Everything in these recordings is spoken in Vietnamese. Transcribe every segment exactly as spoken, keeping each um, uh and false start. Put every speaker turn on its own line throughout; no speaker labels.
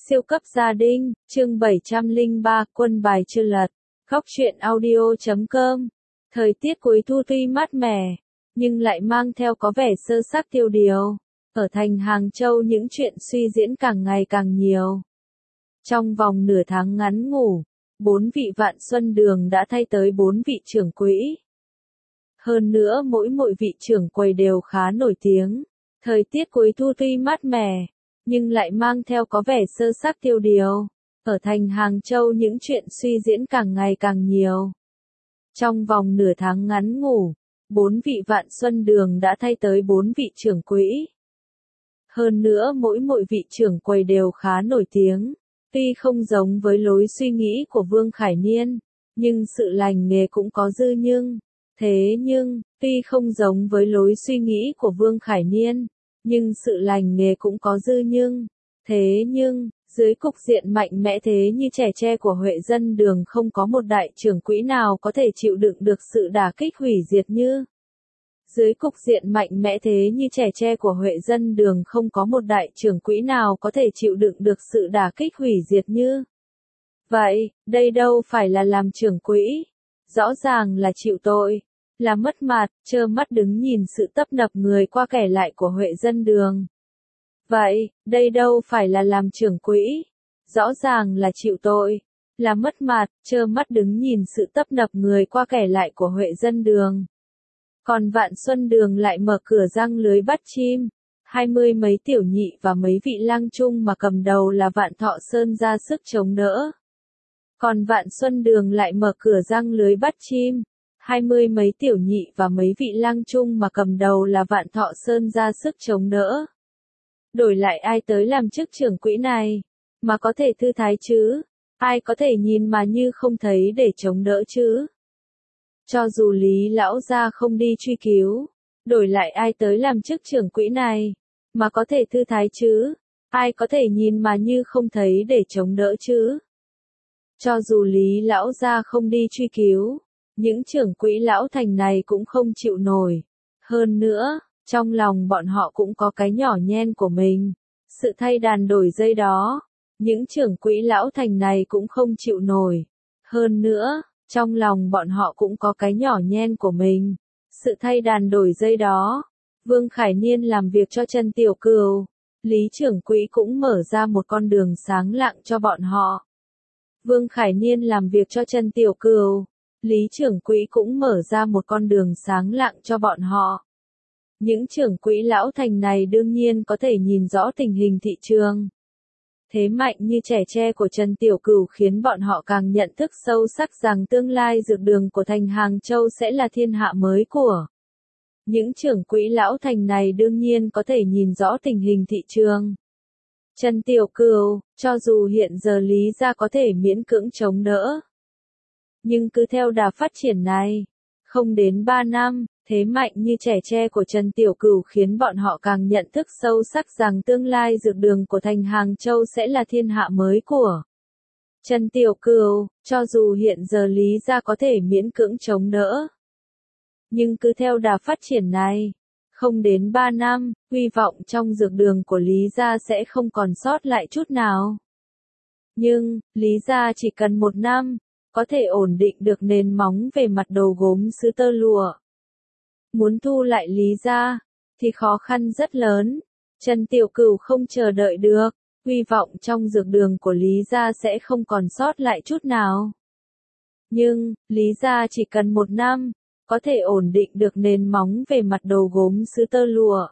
Siêu cấp gia đình, chương bảy trăm lẻ ba, quân bài chưa lật. Góc truyện audio chấm com. Thời tiết cuối thu tuy mát mẻ, nhưng lại mang theo có vẻ sơ xác tiêu điều. Ở thành Hàng Châu những chuyện suy diễn càng ngày càng nhiều. Trong vòng nửa tháng ngắn ngủ, bốn vị Vạn Xuân Đường đã thay tới bốn vị trưởng quỹ. Hơn nữa mỗi mỗi vị trưởng quầy đều khá nổi tiếng. Thời tiết cuối thu tuy mát mẻ, nhưng lại mang theo có vẻ sơ xác tiêu điều. Ở thành Hàng Châu những chuyện suy diễn càng ngày càng nhiều. Trong vòng nửa tháng ngắn ngủ, bốn vị Vạn Xuân Đường đã thay tới bốn vị trưởng quỹ. Hơn nữa mỗi mỗi vị trưởng quầy đều khá nổi tiếng. Tuy không giống với lối suy nghĩ của Vương Khải Niên, nhưng sự lành nghề cũng có dư nhưng. Thế nhưng, tuy không giống với lối suy nghĩ của Vương Khải Niên, nhưng sự lành nghề cũng có dư nhưng. Thế nhưng, dưới cục diện mạnh mẽ thế như Trẻ Tre của Huệ Dân Đường không có một đại trưởng quỹ nào có thể chịu đựng được sự đả kích hủy diệt như. Dưới cục diện mạnh mẽ thế như Trẻ Tre của Huệ Dân Đường không có một đại trưởng quỹ nào có thể chịu đựng được sự đả kích hủy diệt như. Vậy, đây đâu phải là làm trưởng quỹ, rõ ràng là chịu tội, là mất mặt, trơ mắt đứng nhìn sự tấp nập người qua kẻ lại của Huệ Dân Đường. Vậy, đây đâu phải là làm trưởng quỹ, rõ ràng là chịu tội, là mất mặt, trơ mắt đứng nhìn sự tấp nập người qua kẻ lại của Huệ Dân Đường. Còn Vạn Xuân Đường lại mở cửa răng lưới bắt chim, hai mươi mấy tiểu nhị và mấy vị lang trung mà cầm đầu là Vạn Thọ Sơn ra sức chống đỡ. Còn Vạn Xuân Đường lại mở cửa răng lưới bắt chim, hai mươi mấy tiểu nhị và mấy vị lang trung mà cầm đầu là Vạn Thọ Sơn ra sức chống đỡ. Đổi lại ai tới làm chức trưởng quỹ này, mà có thể thư thái chứ, ai có thể nhìn mà như không thấy để chống đỡ chứ. Cho dù Lý lão gia không đi truy cứu, đổi lại ai tới làm chức trưởng quỹ này, mà có thể thư thái chứ, ai có thể nhìn mà như không thấy để chống đỡ chứ. Cho dù Lý lão gia không đi truy cứu, những trưởng quỹ lão thành này cũng không chịu nổi. Hơn nữa, trong lòng bọn họ cũng có cái nhỏ nhen của mình. Sự thay đàn đổi dây đó, những trưởng quỹ lão thành này cũng không chịu nổi. Hơn nữa, trong lòng bọn họ cũng có cái nhỏ nhen của mình. Sự thay đàn đổi dây đó, Vương Khải Niên làm việc cho Trần Tiểu Cừu, Lý trưởng quỹ cũng mở ra một con đường sáng lạng cho bọn họ. Vương Khải Niên làm việc cho Trần Tiểu Cừu, Lý trưởng quỹ cũng mở ra một con đường sáng lạng cho bọn họ. Những trưởng quỹ lão thành này đương nhiên có thể nhìn rõ tình hình thị trường. Thế mạnh như Trẻ Tre của Trần Tiểu Cửu khiến bọn họ càng nhận thức sâu sắc rằng tương lai dược đường của thành Hàng Châu sẽ là thiên hạ mới của. Những trưởng quỹ lão thành này đương nhiên có thể nhìn rõ tình hình thị trường. Trần Tiểu Cửu, cho dù hiện giờ Lý gia có thể miễn cưỡng chống đỡ, nhưng cứ theo đà phát triển này, không đến ba năm, thế mạnh như Trẻ Tre của Trần Tiểu Cửu khiến bọn họ càng nhận thức sâu sắc rằng tương lai dược đường của thành Hàng Châu sẽ là thiên hạ mới của Trần Tiểu Cửu, cho dù hiện giờ Lý gia có thể miễn cưỡng chống đỡ, nhưng cứ theo đà phát triển này, không đến ba năm, hy vọng trong dược đường của Lý gia sẽ không còn sót lại chút nào. Nhưng, Lý gia chỉ cần một năm, có thể ổn định được nền móng về mặt đồ gốm sứ tơ lụa. Muốn thu lại Lý gia, thì khó khăn rất lớn. Trần Tiểu Cửu không chờ đợi được, hy vọng trong dược đường của Lý gia sẽ không còn sót lại chút nào. Nhưng, Lý gia chỉ cần một năm, có thể ổn định được nền móng về mặt đồ gốm sứ tơ lụa.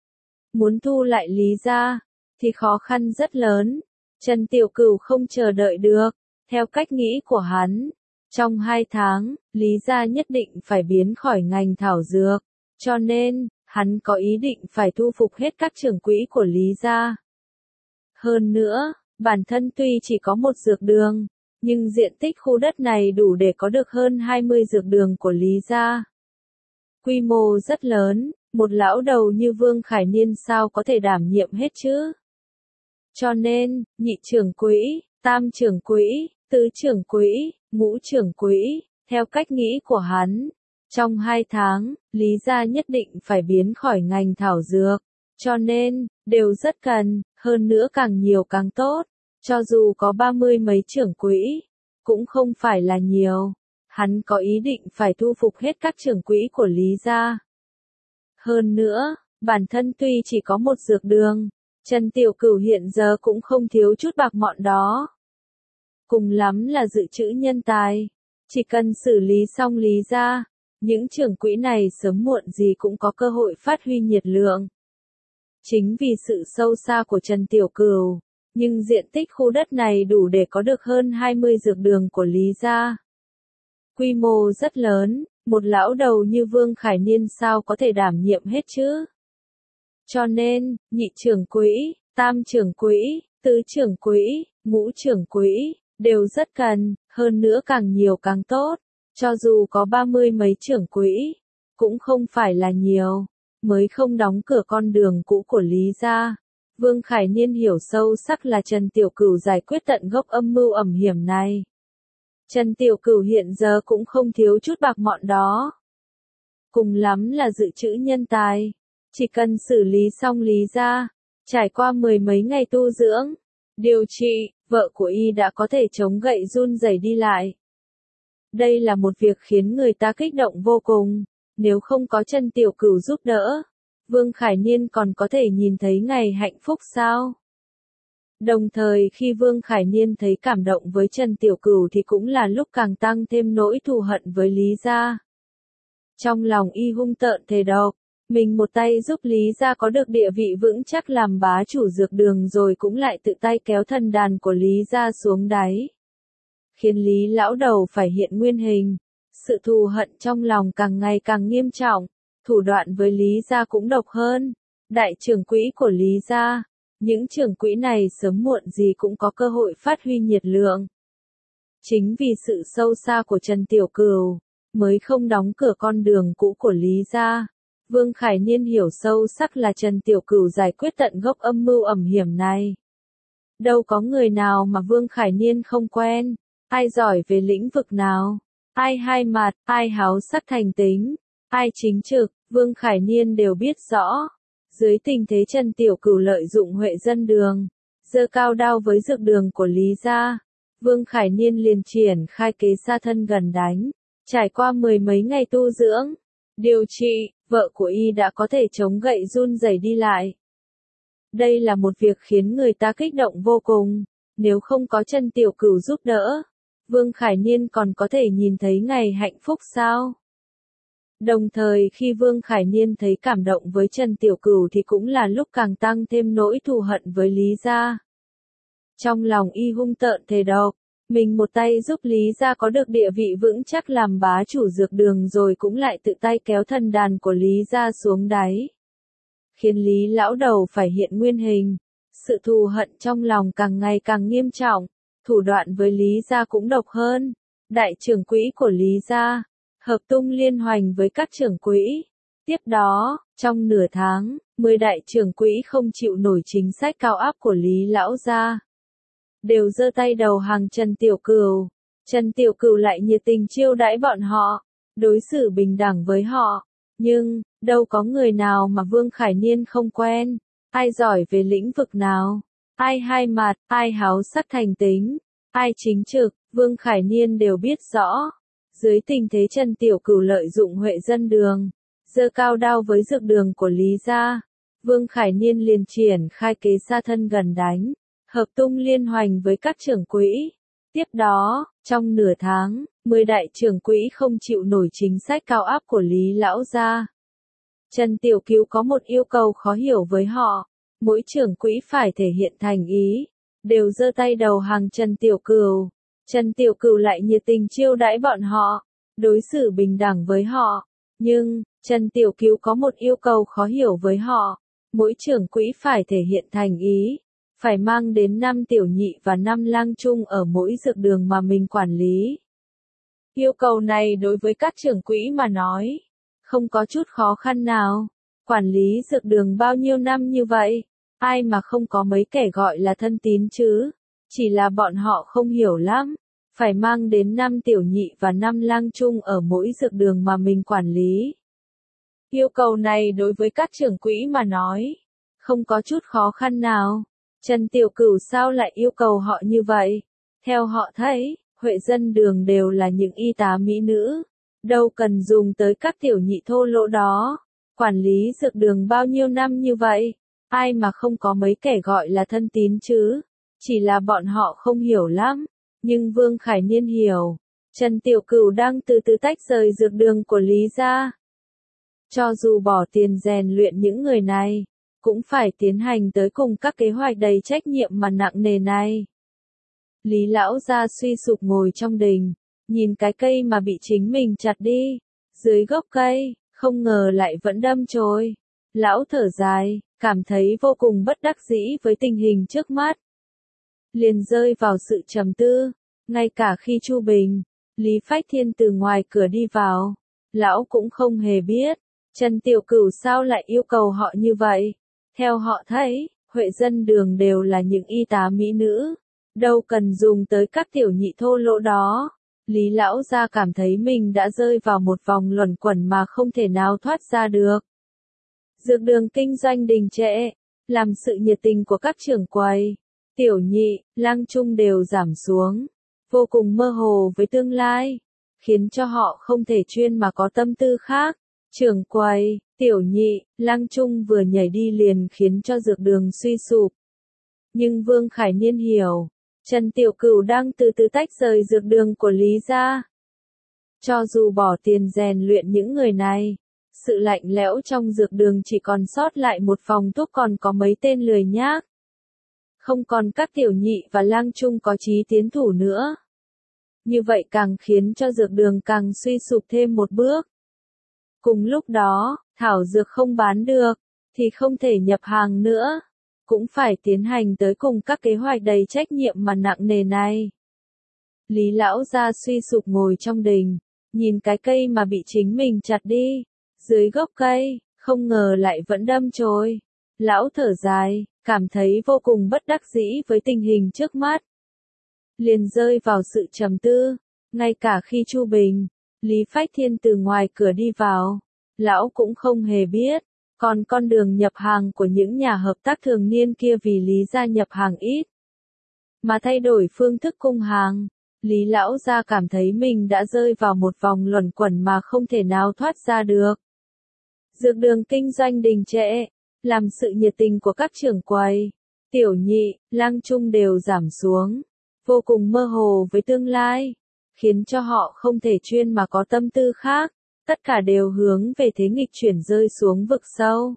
Muốn thu lại Lý gia, thì khó khăn rất lớn. Trần Tiểu Cửu không chờ đợi được, theo cách nghĩ của hắn. Trong hai tháng, Lý gia nhất định phải biến khỏi ngành thảo dược, cho nên, hắn có ý định phải thu phục hết các trưởng quỹ của Lý gia. Hơn nữa, bản thân tuy chỉ có một dược đường, nhưng diện tích khu đất này đủ để có được hơn hai mươi dược đường của Lý gia. Quy mô rất lớn, một lão đầu như Vương Khải Niên sao có thể đảm nhiệm hết chứ? Cho nên, nhị trưởng quỹ, tam trưởng quỹ, tứ trưởng quỹ, ngũ trưởng quỹ, theo cách nghĩ của hắn, trong hai tháng, Lý gia nhất định phải biến khỏi ngành thảo dược, cho nên, đều rất cần, hơn nữa càng nhiều càng tốt. Cho dù có ba mươi mấy trưởng quỹ, cũng không phải là nhiều. Hắn có ý định phải thu phục hết các trưởng quỹ của Lý gia. Hơn nữa, bản thân tuy chỉ có một dược đường, Trần Tiểu Cửu hiện giờ cũng không thiếu chút bạc mọn đó. Cùng lắm là dự trữ nhân tài. Chỉ cần xử lý xong Lý gia, những trưởng quỹ này sớm muộn gì cũng có cơ hội phát huy nhiệt lượng. Chính vì sự sâu xa của Trần Tiểu Cửu, nhưng diện tích khu đất này đủ để có được hơn hai mươi dược đường của Lý gia. Quy mô rất lớn, một lão đầu như Vương Khải Niên sao có thể đảm nhiệm hết chứ? Cho nên, nhị trưởng quỹ, tam trưởng quỹ, tứ trưởng quỹ, ngũ trưởng quỹ, đều rất cần, hơn nữa càng nhiều càng tốt. Cho dù có ba mươi mấy trưởng quỹ, cũng không phải là nhiều, mới không đóng cửa con đường cũ của Lý gia. Vương Khải Niên hiểu sâu sắc là Trần Tiểu Cửu giải quyết tận gốc âm mưu ẩm hiểm này. Trần Tiểu Cửu hiện giờ cũng không thiếu chút bạc mọn đó. Cùng lắm là dự trữ nhân tài. Chỉ cần xử lý xong Lý gia, trải qua mười mấy ngày tu dưỡng, điều trị, vợ của y đã có thể chống gậy run rẩy đi lại. Đây là một việc khiến người ta kích động vô cùng. Nếu không có Trần Tiểu Cửu giúp đỡ, Vương Khải Niên còn có thể nhìn thấy ngày hạnh phúc sao? Đồng thời khi Vương Khải Niên thấy cảm động với Trần Tiểu Cửu thì cũng là lúc càng tăng thêm nỗi thù hận với Lý gia. Trong lòng y hung tợn thề độc, mình một tay giúp Lý gia có được địa vị vững chắc làm bá chủ dược đường rồi cũng lại tự tay kéo thần đàn của Lý gia xuống đáy. Khiến Lý lão đầu phải hiện nguyên hình. Sự thù hận trong lòng càng ngày càng nghiêm trọng, thủ đoạn với Lý gia cũng độc hơn. Đại trưởng quỹ của Lý gia, những trưởng quỹ này sớm muộn gì cũng có cơ hội phát huy nhiệt lượng. Chính vì sự sâu xa của Trần Tiểu Cửu, mới không đóng cửa con đường cũ của Lý gia. Vương Khải Niên hiểu sâu sắc là Trần Tiểu Cửu giải quyết tận gốc âm mưu ẩm hiểm này. Đâu có người nào mà Vương Khải Niên không quen, ai giỏi về lĩnh vực nào, ai hai mặt, ai háo sắc thành tính, ai chính trực, Vương Khải Niên đều biết rõ. Dưới tình thế Trần Tiểu Cửu lợi dụng Huệ Dân Đường, giơ cao đao với dược đường của Lý gia, Vương Khải Niên liền triển khai kế xa thân gần đánh. Trải qua mười mấy ngày tu dưỡng, điều trị, vợ của y đã có thể chống gậy run rẩy đi lại. Đây là một việc khiến người ta kích động vô cùng. Nếu không có Trần Tiểu Cửu giúp đỡ, Vương Khải Niên còn có thể nhìn thấy ngày hạnh phúc sao? Đồng thời khi Vương Khải Niên thấy cảm động với Trần Tiểu Cửu thì cũng là lúc càng tăng thêm nỗi thù hận với Lý gia. Trong lòng y hung tợn thề độc, mình một tay giúp Lý gia có được địa vị vững chắc làm bá chủ dược đường rồi cũng lại tự tay kéo thần đàn của Lý gia xuống đáy. Khiến Lý lão đầu phải hiện nguyên hình. Sự thù hận trong lòng càng ngày càng nghiêm trọng, thủ đoạn với Lý gia cũng độc hơn. Đại trưởng quỹ của Lý gia, hợp tung liên hoành với các trưởng quỹ. Tiếp đó, trong nửa tháng, mười đại trưởng quỹ không chịu nổi chính sách cao áp của Lý lão gia, đều giơ tay đầu hàng Trần Tiểu Cửu. Trần Tiểu Cửu lại nhiệt tình chiêu đãi bọn họ, đối xử bình đẳng với họ. Nhưng, đâu có người nào mà Vương Khải Niên không quen, ai giỏi về lĩnh vực nào, ai hai mặt, ai háo sắc thành tính, ai chính trực, Vương Khải Niên đều biết rõ. Dưới tình thế Trần Tiểu Cửu lợi dụng Huệ Dân Đường, giơ cao đao với dược đường của Lý gia, Vương Khải Niên liền triển khai kế xa thân gần đánh, hợp tung liên hoành với các trưởng quỹ. Tiếp đó, trong nửa tháng, mười đại trưởng quỹ không chịu nổi chính sách cao áp của Lý lão gia. Trần Tiểu Cửu có một yêu cầu khó hiểu với họ, mỗi trưởng quỹ phải thể hiện thành ý, đều giơ tay đầu hàng Trần Tiểu Cửu. Trần Tiểu Cửu lại nhiệt tình chiêu đãi bọn họ, đối xử bình đẳng với họ. Nhưng, Trần Tiểu Cửu có một yêu cầu khó hiểu với họ, mỗi trưởng quỹ phải thể hiện thành ý, phải mang đến năm tiểu nhị và năm lang trung ở mỗi dược đường mà mình quản lý. Yêu cầu này đối với các trưởng quỹ mà nói, không có chút khó khăn nào. Quản lý dược đường bao nhiêu năm như vậy, ai mà không có mấy kẻ gọi là thân tín chứ? Chỉ là bọn họ không hiểu lắm, phải mang đến năm tiểu nhị và năm lang trung ở mỗi dược đường mà mình quản lý. Yêu cầu này đối với các trưởng quỹ mà nói, không có chút khó khăn nào. Trần Tiểu Cửu sao lại yêu cầu họ như vậy? Theo họ thấy, Huệ dân đường đều là những y tá mỹ nữ, đâu cần dùng tới các tiểu nhị thô lỗ đó. Quản lý dược đường bao nhiêu năm như vậy, ai mà không có mấy kẻ gọi là thân tín chứ? Chỉ là bọn họ không hiểu lắm, nhưng Vương Khải Niên hiểu. Trần Tiểu Cửu đang từ từ tách rời dược đường của Lý gia. Cho dù bỏ tiền rèn luyện những người này, cũng phải tiến hành tới cùng các kế hoạch đầy trách nhiệm mà nặng nề này. Lý lão gia suy sụp ngồi trong đình, nhìn cái cây mà bị chính mình chặt đi, dưới gốc cây, không ngờ lại vẫn đâm chồi. Lão thở dài, cảm thấy vô cùng bất đắc dĩ với tình hình trước mắt. Liền rơi vào sự trầm tư, ngay cả khi Chu Bình, Lý Phách Thiên từ ngoài cửa đi vào, lão cũng không hề biết, Trần Tiểu Cửu sao lại yêu cầu họ như vậy. Theo họ thấy, Huệ dân đường đều là những y tá mỹ nữ, đâu cần dùng tới các tiểu nhị thô lỗ đó. Lý lão gia cảm thấy mình đã rơi vào một vòng luẩn quẩn mà không thể nào thoát ra được. Dược đường kinh doanh đình trệ, làm sự nhiệt tình của các trưởng quầy, tiểu nhị, lang trung đều giảm xuống, vô cùng mơ hồ với tương lai, khiến cho họ không thể chuyên mà có tâm tư khác. Trưởng quầy, tiểu nhị, lang trung vừa nhảy đi liền khiến cho dược đường suy sụp. Nhưng Vương Khải Niên hiểu, Trần Tiểu Cửu đang từ từ tách rời dược đường của Lý gia. Cho dù bỏ tiền rèn luyện những người này, sự lạnh lẽo trong dược đường chỉ còn sót lại một phòng thuốc còn có mấy tên lười nhác. Không còn các tiểu nhị và lang trung có chí tiến thủ nữa. Như vậy càng khiến cho dược đường càng suy sụp thêm một bước. Cùng lúc đó, thảo dược không bán được, thì không thể nhập hàng nữa. Cũng phải tiến hành tới cùng các kế hoạch đầy trách nhiệm mà nặng nề này. Lý lão gia suy sụp ngồi trong đình, nhìn cái cây mà bị chính mình chặt đi, dưới gốc cây, không ngờ lại vẫn đâm chồi. Lão thở dài, cảm thấy vô cùng bất đắc dĩ với tình hình trước mắt. Liền rơi vào sự trầm tư, ngay cả khi Chu Bình, Lý Phách Thiên từ ngoài cửa đi vào, lão cũng không hề biết. Còn con đường nhập hàng của những nhà hợp tác thường niên kia vì Lý gia nhập hàng ít, mà thay đổi phương thức cung hàng, Lý lão gia cảm thấy mình đã rơi vào một vòng luẩn quẩn mà không thể nào thoát ra được. Dược đường kinh doanh đình trệ, làm sự nhiệt tình của các trưởng quầy, tiểu nhị, lang trung đều giảm xuống, vô cùng mơ hồ với tương lai, khiến cho họ không thể chuyên mà có tâm tư khác. Tất cả đều hướng về thế nghịch chuyển rơi xuống vực sâu.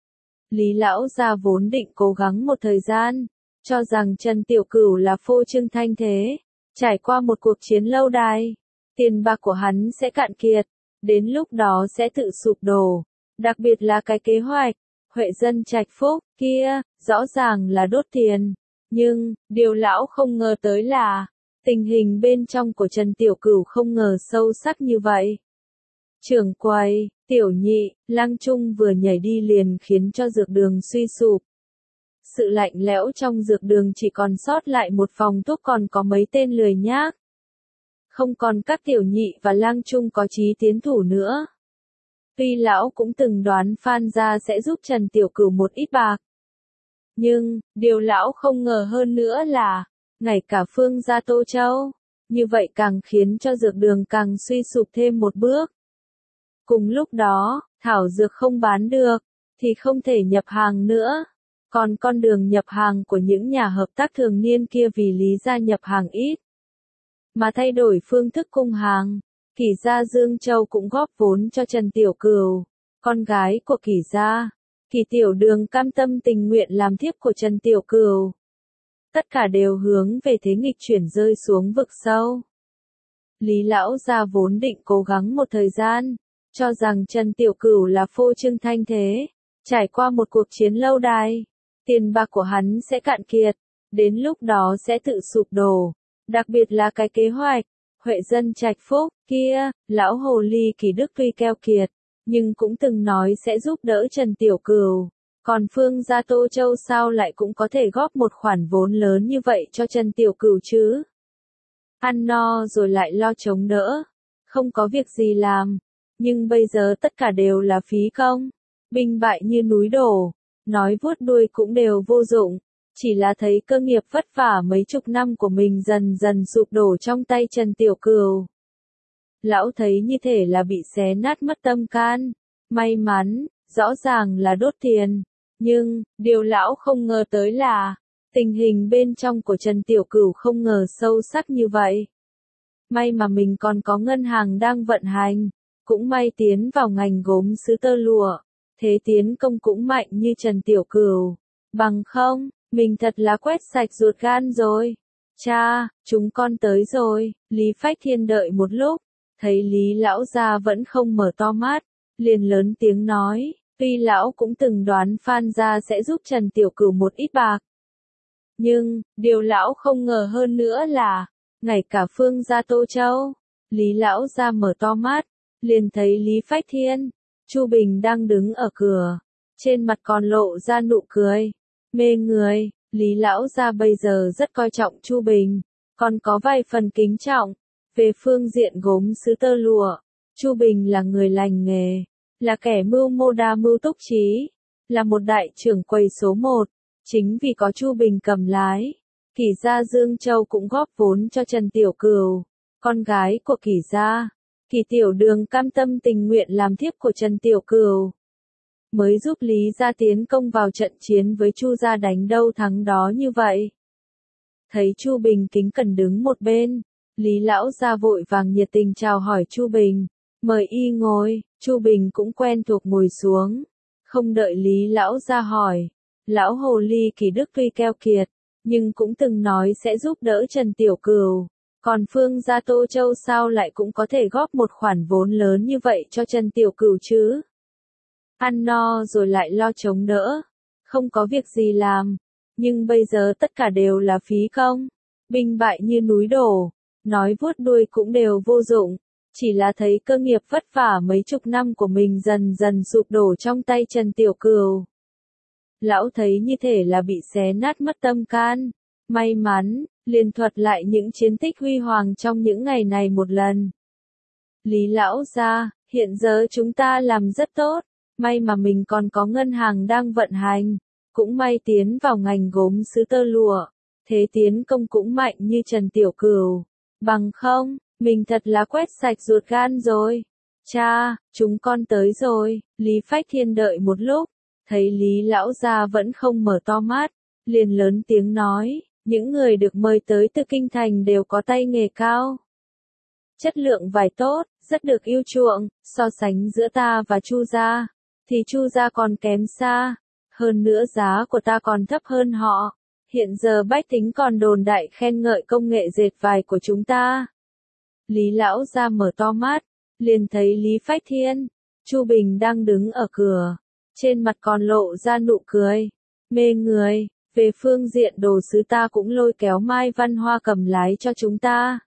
Lý lão gia vốn định cố gắng một thời gian, cho rằng Trần Tiểu Cửu là phô trương thanh thế, trải qua một cuộc chiến lâu đài, tiền bạc của hắn sẽ cạn kiệt, đến lúc đó sẽ tự sụp đổ, đặc biệt là cái kế hoạch, Huệ dân trạch phúc, kia, rõ ràng là đốt tiền, nhưng, điều lão không ngờ tới là, tình hình bên trong của Trần Tiểu Cửu không ngờ sâu sắc như vậy. Trưởng quầy, tiểu nhị, lang trung vừa nhảy đi liền khiến cho dược đường suy sụp. Sự lạnh lẽo trong dược đường chỉ còn sót lại một phòng thuốc còn có mấy tên lười nhác. Không còn các tiểu nhị và lang trung có chí tiến thủ nữa. Tuy lão cũng từng đoán Phan gia sẽ giúp Trần Tiểu Cửu một ít bạc. Nhưng, điều lão không ngờ hơn nữa là, ngay cả Phương gia Tô Châu, như vậy càng khiến cho dược đường càng suy sụp thêm một bước. Cùng lúc đó, thảo dược không bán được, thì không thể nhập hàng nữa. Còn con đường nhập hàng của những nhà hợp tác thường niên kia vì Lý gia nhập hàng ít, mà thay đổi phương thức cung hàng, Kỷ gia Dương Châu cũng góp vốn cho Trần Tiểu Cửu, con gái của Kỷ gia. Kỷ Tiểu Đường cam tâm tình nguyện làm thiếp của Trần Tiểu Cửu. Tất cả đều hướng về thế nghịch chuyển rơi xuống vực sâu. Lý lão gia vốn định cố gắng một thời gian, cho rằng Trần Tiểu Cửu là phô trương thanh thế, trải qua một cuộc chiến lâu đài, tiền bạc của hắn sẽ cạn kiệt, đến lúc đó sẽ tự sụp đổ, đặc biệt là cái kế hoạch, Huệ dân trạch phúc, kia, lão hồ ly Kỳ Đức tuy keo kiệt, nhưng cũng từng nói sẽ giúp đỡ Trần Tiểu Cửu, còn Phương gia Tô Châu sao lại cũng có thể góp một khoản vốn lớn như vậy cho Trần Tiểu Cửu chứ? Ăn no rồi lại lo chống đỡ, không có việc gì làm. Nhưng bây giờ tất cả đều là phí công, binh bại như núi đổ, nói vuốt đuôi cũng đều vô dụng, chỉ là thấy cơ nghiệp vất vả mấy chục năm của mình dần dần sụp đổ trong tay Trần Tiểu Cửu. Lão thấy như thể là bị xé nát mất tâm can. May mắn, rõ ràng là đốt tiền. Nhưng, điều lão không ngờ tới là, tình hình bên trong của Trần Tiểu Cửu không ngờ sâu sắc như vậy. May mà mình còn có ngân hàng đang vận hành, cũng may tiến vào ngành gốm sứ tơ lụa, thế tiến công cũng mạnh như Trần Tiểu Cửu. Bằng không, mình thật là quét sạch ruột gan rồi. Cha, chúng con tới rồi. Lý Phách Thiên đợi một lúc, thấy Lý lão gia vẫn không mở to mắt, liền lớn tiếng nói, tuy lão cũng từng đoán Phan gia sẽ giúp Trần Tiểu Cửu một ít bạc. Nhưng, điều lão không ngờ hơn nữa là, ngay cả Phương gia Tô Châu. Lý lão gia mở to mắt, liền thấy Lý Phách Thiên, Chu Bình đang đứng ở cửa, trên mặt còn lộ ra nụ cười mê người. Lý lão gia bây giờ rất coi trọng Chu Bình, còn có vài phần kính trọng. Về phương diện gốm sứ tơ lụa, Chu Bình là người lành nghề, là kẻ mưu mô đa mưu túc trí, là một đại trưởng quầy số một. Chính vì có Chu Bình cầm lái, Kỷ gia Dương Châu cũng góp vốn cho Trần Tiểu Cửu, con gái của Kỷ gia. Kỷ Tiểu Đường cam tâm tình nguyện làm thiếp của Trần Tiểu Cửu, mới giúp Lý gia tiến công vào trận chiến với Chu gia đánh đâu thắng đó như vậy. Thấy Chu Bình kính cẩn đứng một bên, Lý lão gia vội vàng nhiệt tình chào hỏi Chu Bình, mời y ngồi. Chu Bình cũng quen thuộc ngồi xuống, không đợi Lý lão gia hỏi, lão hồ ly Kỷ Đức tuy keo kiệt, nhưng cũng từng nói sẽ giúp đỡ Trần Tiểu Cửu, còn Phương gia Tô Châu sao lại cũng có thể góp một khoản vốn lớn như vậy cho Trần Tiểu Cửu chứ? Ăn no rồi lại lo chống đỡ, không có việc gì làm, nhưng bây giờ tất cả đều là phí công, binh bại như núi đổ, nói vuốt đuôi cũng đều vô dụng, chỉ là thấy cơ nghiệp vất vả mấy chục năm của mình dần dần sụp đổ trong tay Trần Tiểu Cửu. Lão thấy như thể là bị xé nát mất tâm can. May mắn, liền thuật lại những chiến tích huy hoàng trong những ngày này một lần. Lý lão gia, hiện giờ chúng ta làm rất tốt, may mà mình còn có ngân hàng đang vận hành, cũng may tiến vào ngành gốm sứ tơ lụa, thế tiến công cũng mạnh như Trần Tiểu Cửu. Bằng không, mình thật là quét sạch ruột gan rồi. Cha, chúng con tới rồi. Lý Phách Thiên đợi một lúc, thấy Lý lão gia vẫn không mở to mắt, liền lớn tiếng nói, những người được mời tới từ kinh thành đều có tay nghề cao, chất lượng vải tốt, rất được yêu chuộng. So sánh giữa ta và Chu gia, thì Chu gia còn kém xa, hơn nữa giá của ta còn thấp hơn họ. Hiện giờ bách tính còn đồn đại khen ngợi công nghệ dệt vải của chúng ta. Lý lão gia mở to mắt, liền thấy Lý Phách Thiên, Chu Bình đang đứng ở cửa, trên mặt còn lộ ra nụ cười mê người. Về phương diện đồ sứ ta cũng lôi kéo Mai Văn Hoa cầm lái cho chúng ta.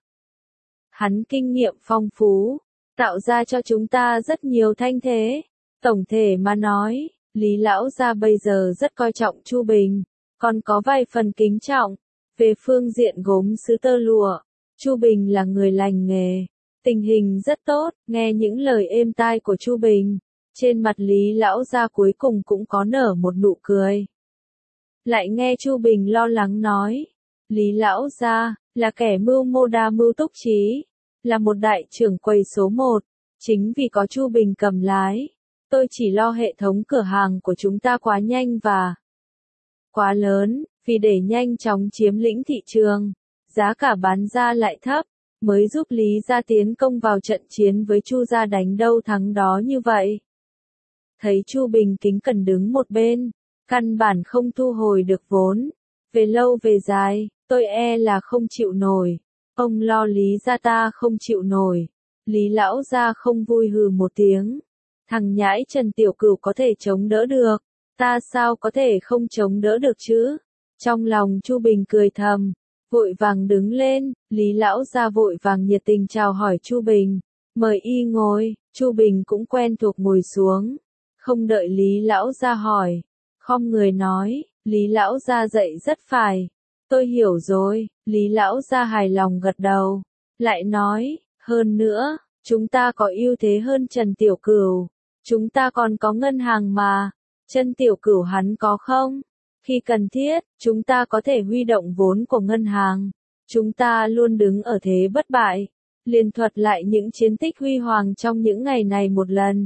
Hắn kinh nghiệm phong phú, tạo ra cho chúng ta rất nhiều thanh thế. Tổng thể mà nói, Lý lão gia bây giờ rất coi trọng Chu Bình, còn có vài phần kính trọng. Về phương diện gốm sứ tơ lụa, Chu Bình là người lành nghề, tình hình rất tốt. Nghe những lời êm tai của Chu Bình, trên mặt Lý lão gia cuối cùng cũng có nở một nụ cười. Lại nghe Chu Bình lo lắng nói, Lý lão gia là kẻ mưu mô đa mưu túc trí, là một đại trưởng quầy số một. Chính vì có Chu Bình cầm lái, tôi chỉ lo hệ thống cửa hàng của chúng ta quá nhanh và quá lớn, vì để nhanh chóng chiếm lĩnh thị trường, giá cả bán ra lại thấp, mới giúp Lý gia tiến công vào trận chiến với Chu gia đánh đâu thắng đó như vậy. Thấy Chu Bình kính cẩn đứng một bên, căn bản không thu hồi được vốn, về lâu về dài, tôi e là không chịu nổi. Ông lo Lý gia ta không chịu nổi. Lý lão gia không vui hừ một tiếng. Thằng nhãi Trần Tiểu Cửu có thể chống đỡ được, ta sao có thể không chống đỡ được chứ? Trong lòng Chu Bình cười thầm, vội vàng đứng lên. Lý lão gia vội vàng nhiệt tình chào hỏi Chu Bình, mời y ngồi. Chu Bình cũng quen thuộc ngồi xuống, không đợi Lý lão gia hỏi, khom người nói, Lý lão gia dạy rất phải, tôi hiểu rồi. Lý lão gia hài lòng gật đầu, lại nói, hơn nữa, chúng ta có ưu thế hơn Trần Tiểu Cửu, chúng ta còn có ngân hàng mà. Trần Tiểu Cửu hắn có không? Khi cần thiết, chúng ta có thể huy động vốn của ngân hàng. Chúng ta luôn đứng ở thế bất bại. Liền thuật lại những chiến tích huy hoàng trong những ngày này một lần.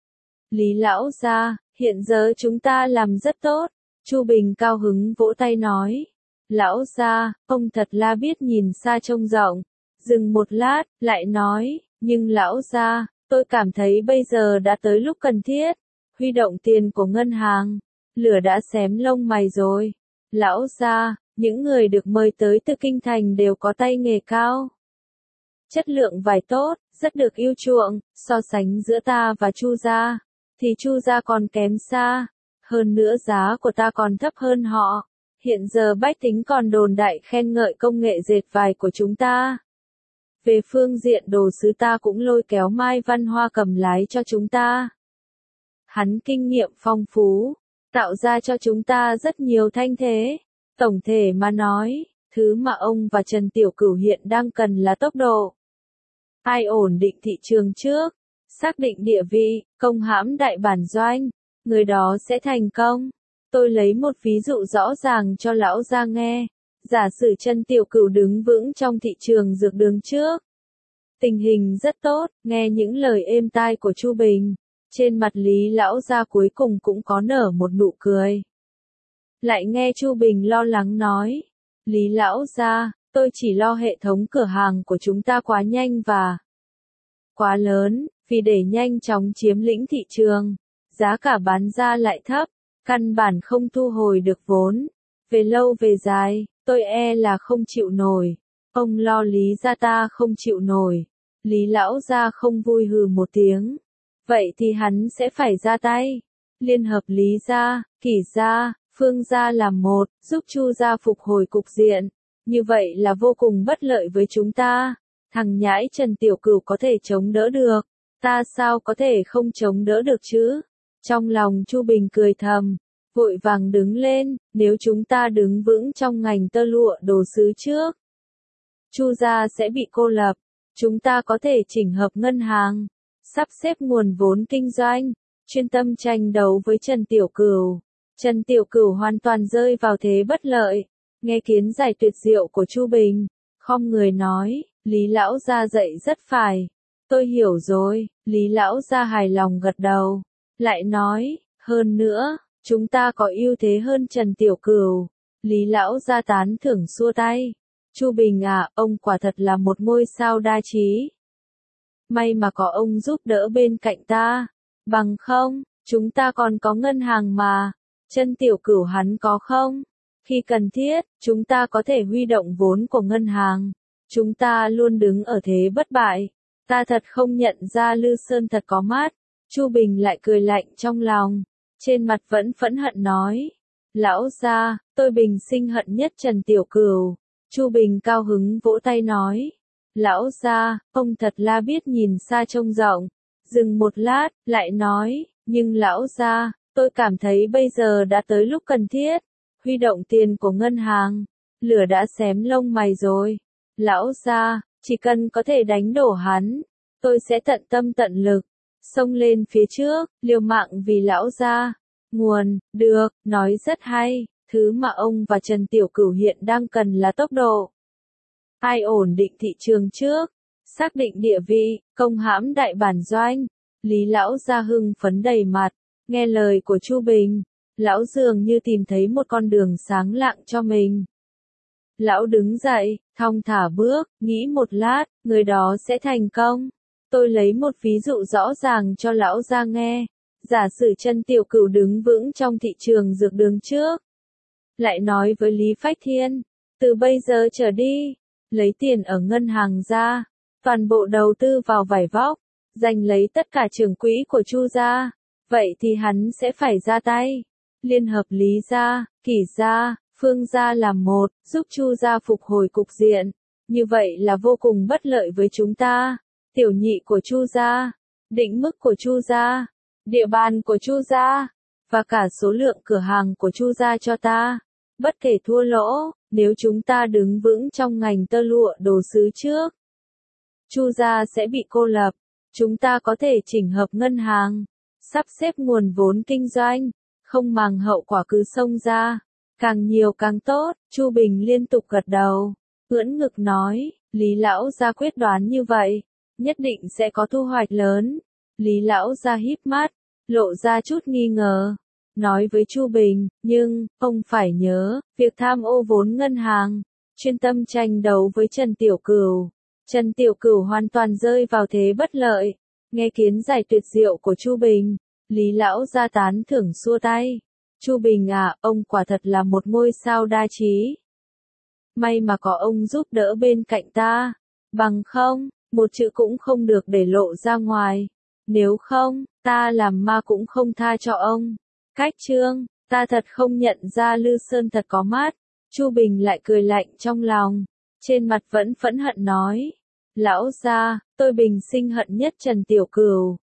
Lý lão gia, hiện giờ chúng ta làm rất tốt. Chu Bình cao hứng vỗ tay nói. Lão gia, ông thật là biết nhìn xa trông rộng. Dừng một lát, lại nói, nhưng lão gia, tôi cảm thấy bây giờ đã tới lúc cần thiết. Huy động tiền của ngân hàng. Lửa đã xém lông mày rồi. Lão gia, những người được mời tới từ kinh thành đều có tay nghề cao. Chất lượng vải tốt, rất được yêu chuộng, so sánh giữa ta và Chu gia, thì Chu gia còn kém xa. Hơn nữa giá của ta còn thấp hơn họ. Hiện giờ bách tính còn đồn đại khen ngợi công nghệ dệt vải của chúng ta. Về phương diện đồ sứ ta cũng lôi kéo Mai Văn Hoa cầm lái cho chúng ta. Hắn kinh nghiệm phong phú, tạo ra cho chúng ta rất nhiều thanh thế. Tổng thể mà nói, thứ mà ông và Trần Tiểu Cửu hiện đang cần là tốc độ. Ai ổn định thị trường trước, xác định địa vị, công hãm đại bản doanh, người đó sẽ thành công. Tôi lấy một ví dụ rõ ràng cho lão gia nghe. Giả sử Trần Tiểu Cửu đứng vững trong thị trường dược đường trước. Tình hình rất tốt, nghe những lời êm tai của Chu Bình. Trên mặt Lý lão gia cuối cùng cũng có nở một nụ cười. Lại nghe Chu Bình lo lắng nói. Lý lão gia, tôi chỉ lo hệ thống cửa hàng của chúng ta quá nhanh và quá lớn, vì để nhanh chóng chiếm lĩnh thị trường. Giá cả bán ra lại thấp, căn bản không thu hồi được vốn. Về lâu về dài, tôi e là không chịu nổi. Ông lo Lý gia ta không chịu nổi. Lý lão gia không vui hừ một tiếng. Vậy thì hắn sẽ phải ra tay. Liên hợp Lý gia, Kỷ gia, Phương gia làm một, giúp Chu gia phục hồi cục diện. Như vậy là vô cùng bất lợi với chúng ta. Thằng nhãi Trần Tiểu Cửu có thể chống đỡ được. Ta sao có thể không chống đỡ được chứ? Trong lòng Chu Bình cười thầm. Vội vàng đứng lên, nếu chúng ta đứng vững trong ngành tơ lụa đồ sứ trước. Chu gia sẽ bị cô lập. Chúng ta có thể chỉnh hợp ngân hàng. Sắp xếp nguồn vốn kinh doanh. Chuyên tâm tranh đấu với Trần Tiểu Cửu. Trần Tiểu Cửu hoàn toàn rơi vào thế bất lợi. Nghe kiến giải tuyệt diệu của Chu Bình. Khom người nói, Lý lão gia dạy rất phải. Tôi hiểu rồi, Lý lão gia hài lòng gật đầu. Lại nói, hơn nữa, chúng ta có ưu thế hơn Trần Tiểu Cửu. Lý lão gia tán thưởng xua tay. Chu Bình à, ông quả thật là một ngôi sao đa trí. May mà có ông giúp đỡ bên cạnh ta. Bằng không, chúng ta còn có ngân hàng mà. Trần Tiểu Cửu hắn có không? Khi cần thiết, chúng ta có thể huy động vốn của ngân hàng. Chúng ta luôn đứng ở thế bất bại. Ta thật không nhận ra Lư Sơn thật có mắt. Chu Bình lại cười lạnh trong lòng. Trên mặt vẫn phẫn hận nói. Lão gia, tôi bình sinh hận nhất Trần Tiểu Cửu. Chu Bình cao hứng vỗ tay nói. Lão gia, ông thật là biết nhìn xa trông rộng. Dừng một lát, lại nói. Nhưng lão gia, tôi cảm thấy bây giờ đã tới lúc cần thiết. Huy động tiền của ngân hàng. Lửa đã xém lông mày rồi. Lão gia, chỉ cần có thể đánh đổ hắn. Tôi sẽ tận tâm tận lực. Xông lên phía trước, liều mạng vì lão gia. Nguồn, được, nói rất hay. Thứ mà ông và Trần Tiểu Cửu hiện đang cần là tốc độ. Ai ổn định thị trường trước. Xác định địa vị, công hãm đại bản doanh. Lý lão gia hưng phấn đầy mặt. Nghe lời của Chu Bình. Lão dường như tìm thấy một con đường sáng lạng cho mình. Lão đứng dậy, thong thả bước, nghĩ một lát, người đó sẽ thành công. Tôi lấy một ví dụ rõ ràng cho lão gia nghe. Giả sử Trần Tiểu Cửu đứng vững trong thị trường dược đường trước. Lại nói với Lý Phách Thiên, từ bây giờ trở đi, lấy tiền ở ngân hàng ra, toàn bộ đầu tư vào vải vóc, giành lấy tất cả trưởng quỹ của Chu gia. Vậy thì hắn sẽ phải ra tay. Liên hợp Lý gia, Kỷ gia, Phương gia làm một, giúp Chu gia phục hồi cục diện. Như vậy là vô cùng bất lợi với chúng ta. Tiểu nhị của Chu gia, định mức của Chu gia, địa bàn của Chu gia, và cả số lượng cửa hàng của Chu gia cho ta. Bất kể thua lỗ, nếu chúng ta đứng vững trong ngành tơ lụa đồ sứ trước, Chu gia sẽ bị cô lập. Chúng ta có thể chỉnh hợp ngân hàng, sắp xếp nguồn vốn kinh doanh, không màng hậu quả cứ xông ra. Càng nhiều càng tốt, Chu Bình liên tục gật đầu, ưỡn ngực nói, Lý lão gia quyết đoán như vậy, nhất định sẽ có thu hoạch lớn. Lý lão gia híp mắt, lộ ra chút nghi ngờ, nói với Chu Bình, nhưng, ông phải nhớ, việc tham ô vốn ngân hàng, chuyên tâm tranh đấu với Trần Tiểu Cửu. Trần Tiểu Cửu hoàn toàn rơi vào thế bất lợi. Nghe kiến giải tuyệt diệu của Chu Bình, Lý lão gia tán thưởng xua tay. Chu Bình à, ông quả thật là một ngôi sao đa trí. May mà có ông giúp đỡ bên cạnh ta, bằng không, một chữ cũng không được để lộ ra ngoài. Nếu không, ta làm ma cũng không tha cho ông. Cách Trương, ta thật không nhận ra Lư Sơn thật có mắt. Chu Bình lại cười lạnh trong lòng, trên mặt vẫn phẫn hận nói. Lão gia, tôi bình sinh hận nhất Trần Tiểu Cửu.